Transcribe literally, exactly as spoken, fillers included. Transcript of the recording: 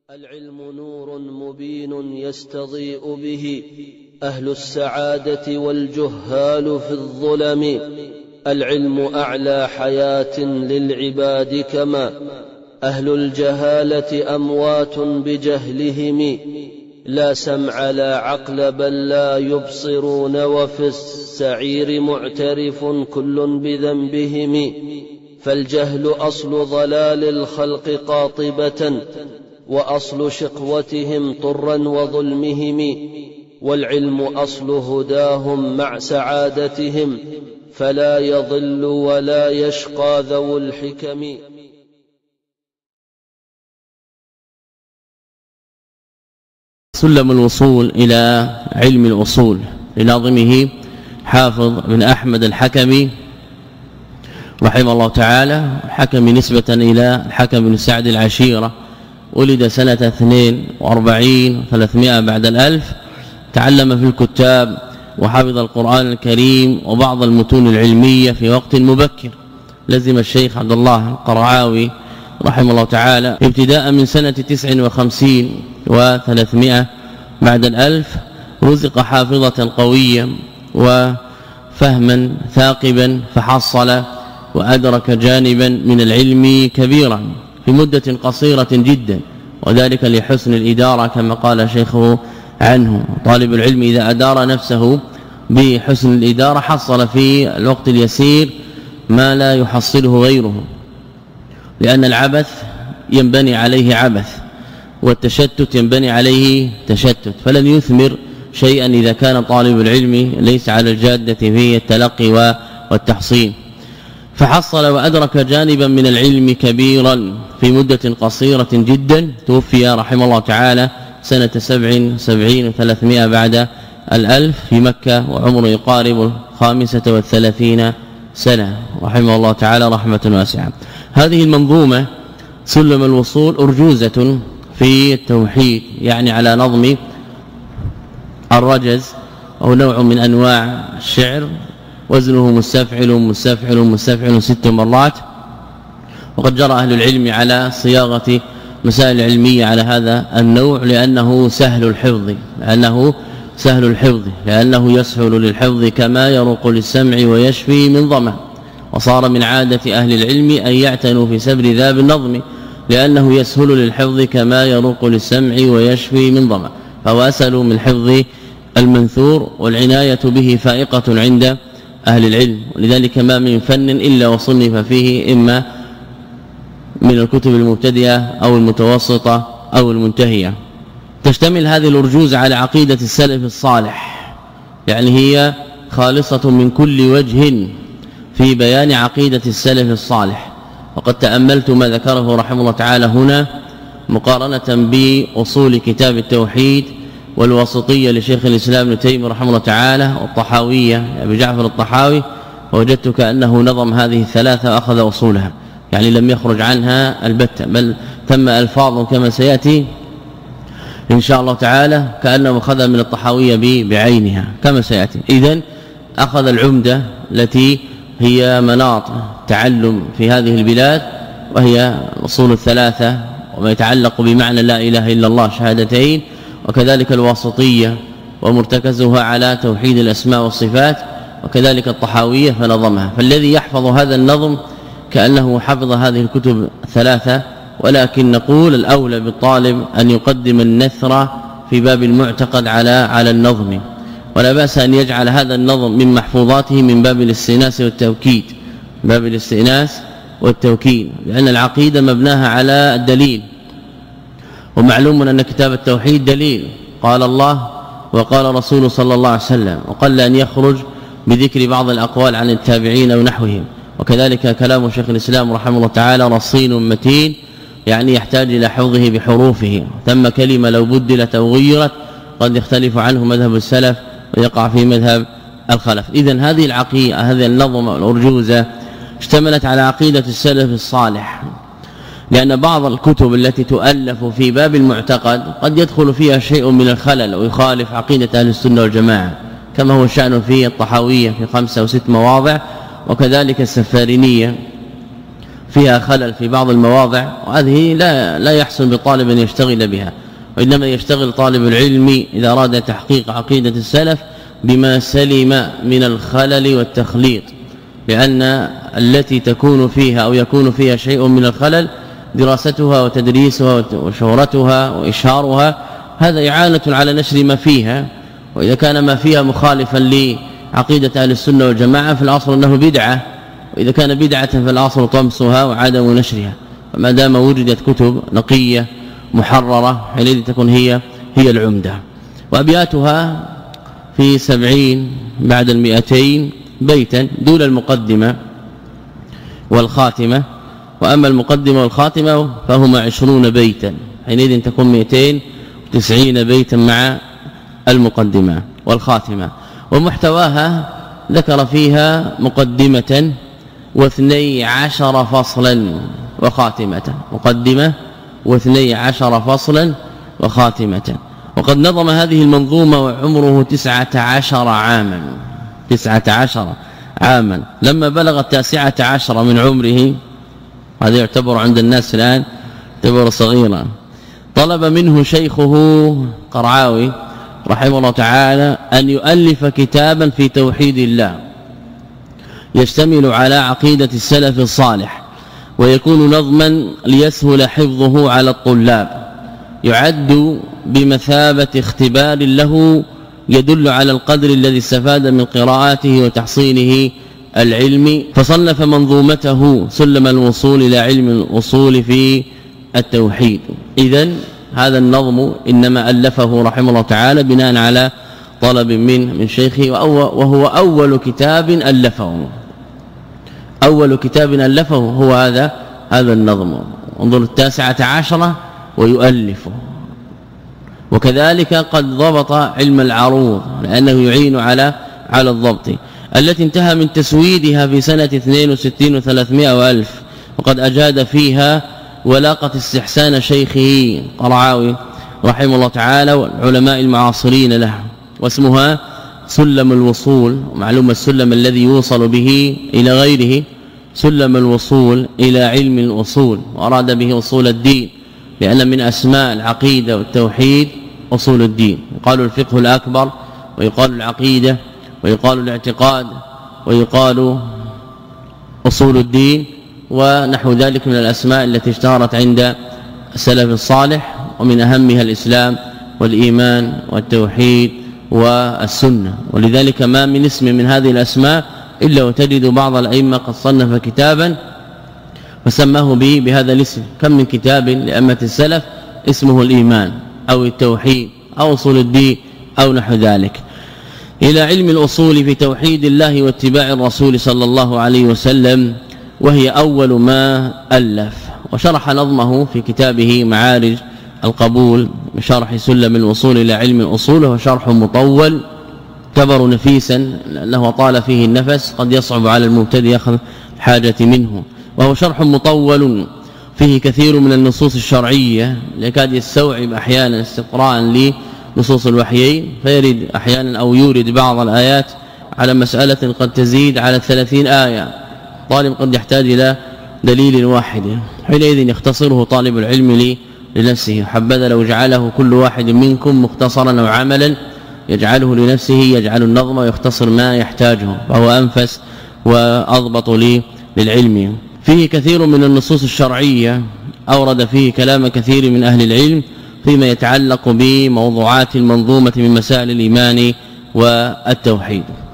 العلم نور مبين يستضيء به أهل السعادة والجهال في الظلم. العلم أعلى حياة للعباد كما أهل الجهالة أموات بجهلهم. لا سمع لا عقل بل لا يبصرون وفي السعير معترف كل بذنبهم. فالجهل أصل ضلال الخلق قاطبة وأصل شقوتهم طرا وظلمهم. والعلم أصل هداهم مع سعادتهم فلا يضل ولا يشقى ذو الحكم. سلم الوصول إلى علم الأصول لناظمه حافظ بن أحمد الحكمي رحمه الله تعالى. الحكمي نسبة إلى الحكم بن سعد العشيرة، ولد سنة اثنين وأربعين وثلاثمائة بعد الألف. تعلم في الكتاب وحفظ القرآن الكريم وبعض المتون العلمية في وقت مبكر. لزم الشيخ عبد الله القرعاوي رحمه الله تعالى ابتداء من سنة تسع وخمسين وثلاثمائة بعد الألف. رزق حافظة قوية وفهما ثاقبا فحصل وأدرك جانبا من العلم كبيرا في مدة قصيرة جدا، وذلك لحسن الإدارة كما قال شيخه عنه. طالب العلم إذا أدار نفسه بحسن الإدارة حصل في الوقت اليسير ما لا يحصله غيره، لأن العبث ينبني عليه عبث والتشتت ينبني عليه تشتت، فلن يثمر شيئا إذا كان طالب العلم ليس على الجادة في التلقي والتحصين. فحصل وأدرك جانبا من العلم كبيرا في مدة قصيرة جدا. توفي رحمه الله تعالى سنة سبع وسبعين وثلاثمائة بعد الألف في مكة، وعمره يقارب الخامسة والثلاثين سنة رحمه الله تعالى رحمة واسعة. هذه المنظومة سلم الوصول أرجوزة في التوحيد، يعني على نظم الرجز أو نوع من أنواع الشعر، وزنه مستفعل مستفعل مستفعل ست مرات. وقد جرى أهل العلم على صياغة مسائل علمية على هذا النوع لأنه سهل الحفظ لأنه سهل الحفظ لأنه يسهل للحفظ كما يروق للسمع ويشفي من ظمأ. وصار من عادة أهل العلم أن يعتنوا في سبر ذاب النظم لأنه يسهل للحفظ كما يروق للسمع ويشفي من ظمأ، فهو أسهل من حفظ المنثور، والعناية به فائقة عند أهل العلم. ولذلك ما من فن إلا وصنف فيه إما من الكتب المبتدئة أو المتوسطة أو المنتهية. تشتمل هذه الأرجوز على عقيدة السلف الصالح، يعني هي خالصة من كل وجه في بيان عقيدة السلف الصالح. وقد تأملت ما ذكره رحمه الله تعالى هنا مقارنة بأصول كتاب التوحيد والواسطية لشيخ الإسلام ابن تيمية رحمه الله تعالى والطحاوية أبي جعفر الطحاوي، ووجدت كأنه نظم هذه الثلاثة وأخذ أصولها، يعني لم يخرج عنها البتة، بل تم ألفاظ كما سيأتي إن شاء الله تعالى كأنه أخذ من الطحاوية بعينها كما سيأتي. إذن أخذ العمدة التي هي مناط تعلم في هذه البلاد، وهي الأصول الثلاثة وما يتعلق بمعنى لا إله إلا الله شهادتين، وكذلك الواسطية ومرتكزها على توحيد الأسماء والصفات، وكذلك الطحاوية فنظمها. فالذي يحفظ هذا النظم كأنه حفظ هذه الكتب الثلاثة، ولكن نقول الأولى بالطالب أن يقدم النثر في باب المعتقد على على النظم، ولا بأس أن يجعل هذا النظم من محفوظاته من باب الاستئناس والتوكيد باب الاستئناس والتوكيد لأن العقيدة مبناها على الدليل، ومعلوم أن كتاب التوحيد دليل، قال الله وقال رسول صلى الله عليه وسلم، وقل أن يخرج بذكر بعض الأقوال عن التابعين ونحوهم. وكذلك كلام شيخ الإسلام رحمه الله تعالى رصين متين، يعني يحتاج إلى حفظه بحروفه. ثم كلمة لو بدلت أو غيرت قد يختلف عنه مذهب السلف ويقع في مذهب الخلف. إذن هذه العقيدة هذه النظم الأرجوزة اشتملت على عقيدة السلف الصالح، لأن بعض الكتب التي تؤلف في باب المعتقد قد يدخل فيها شيء من الخلل ويخالف عقيدة أهل السنة والجماعة، كما هو الشأن في الطحاوية في خمسة أو ست مواضع، وكذلك السفارينية فيها خلل في بعض المواضع، وهذه لا لا يحسن بالطالب أن يشتغل بها، وإنما يشتغل طالب العلم إذا أراد تحقيق عقيدة السلف بما سلم من الخلل والتخليط، لأن التي تكون فيها أو يكون فيها شيء من الخلل دراستها وتدريسها وشهرتها وإشهارها هذا إعانة على نشر ما فيها. وإذا كان ما فيها مخالفا لعقيدة أهل السنة والجماعة فالأصل أنه بدعة، وإذا كان بدعة فالأصل طمسها وعدم نشرها. فما دام وجدت كتب نقية محررة حينئذ تكون هي هي العمدة. وأبياتها في سبعين بعد المئتين بيتا دون المقدمة والخاتمة، وأما المقدمة والخاتمة فهما عشرون بيتا، حينئذ تكون مئتين وتسعين بيتا مع المقدمة والخاتمة. ومحتواها ذكر فيها مقدمة واثني عشر فصلا وخاتمة، مقدمة واثني عشر فصلا وخاتمة. وقد نظم هذه المنظومة وعمره تسعة عشر عاما تسعة عشر عاما. لما بلغ التاسعة عشر من عمره، هذا يعتبر عند الناس الآن يعتبر صغيرا، طلب منه شيخه قرعاوي رحمه الله تعالى أن يؤلف كتابا في توحيد الله يشتمل على عقيدة السلف الصالح، ويكون نظما ليسهل حفظه على الطلاب، يعد بمثابة اختبار له يدل على القدر الذي استفاد من قراءاته وتحصيله العلمي. فصنف منظومته سلم الوصول إلى علم الأصول في التوحيد. إذن هذا النظم إنما ألفه رحمه الله تعالى بناء على طلب من من شيخه، وهو أول كتاب ألفه أول كتاب ألفه هو هذا هذا النظم. انظر التاسعة عشرة ويؤلفه. وكذلك قد ضبط علم العروض لأنه يعين على على الضبط، التي انتهى من تسويدها في سنة اثنين وستين وثلاثمائة وألف، وقد أجاد فيها ولاقت استحسان شيخه قرعاوي رحمه الله تعالى والعلماء المعاصرين له. واسمها سلم الوصول، ومعلوم السلم الذي يوصل به إلى غيره سلم الوصول إلى علم الأصول، وأراد به أصول الدين، لأن من أسماء العقيدة والتوحيد أصول الدين. يقال الفقه الأكبر، ويقال العقيدة، ويقال الاعتقاد، ويقال أصول الدين، ونحو ذلك من الأسماء التي اشتهرت عند السلف الصالح، ومن أهمها الإسلام والإيمان والتوحيد والسنة. ولذلك ما من اسم من هذه الأسماء إلا وتجد بعض الأئمة قد صنف كتابا فسماه به بهذا الاسم. كم من كتاب لأئمة السلف اسمه الإيمان أو التوحيد أو أصول الدين أو نحو ذلك. إلى علم الأصول في توحيد الله واتباع الرسول صلى الله عليه وسلم، وهي أول ما ألف. وشرح نظمه في كتابه معارج القبول بشرح سلم الوصول إلى علم الأصول، وهو شرح مطول كبر نفيسا لأنه طال فيه النفس، قد يصعب على المبتدئ أخذ الحاجة منه. وهو شرح مطول فيه كثير من النصوص الشرعية، يكاد يستوعب أحيانا استقراء لنصوص الوحيين، فيرد أحيانا أو يورد بعض الآيات على مسألة قد تزيد على ثلاثين آية، طالب قد يحتاج إلى دليل واحد، حينئذ يختصره طالب العلم لي لنفسه. حبذا لو جعله كل واحد منكم مختصرا أو عملا يجعله لنفسه، يجعل النظم ويختصر ما يحتاجه، فهو أنفس وأضبط لي للعلم. فيه كثير من النصوص الشرعية، أورد فيه كلام كثير من أهل العلم فيما يتعلق بموضوعات المنظومة من مسائل الإيمان والتوحيد.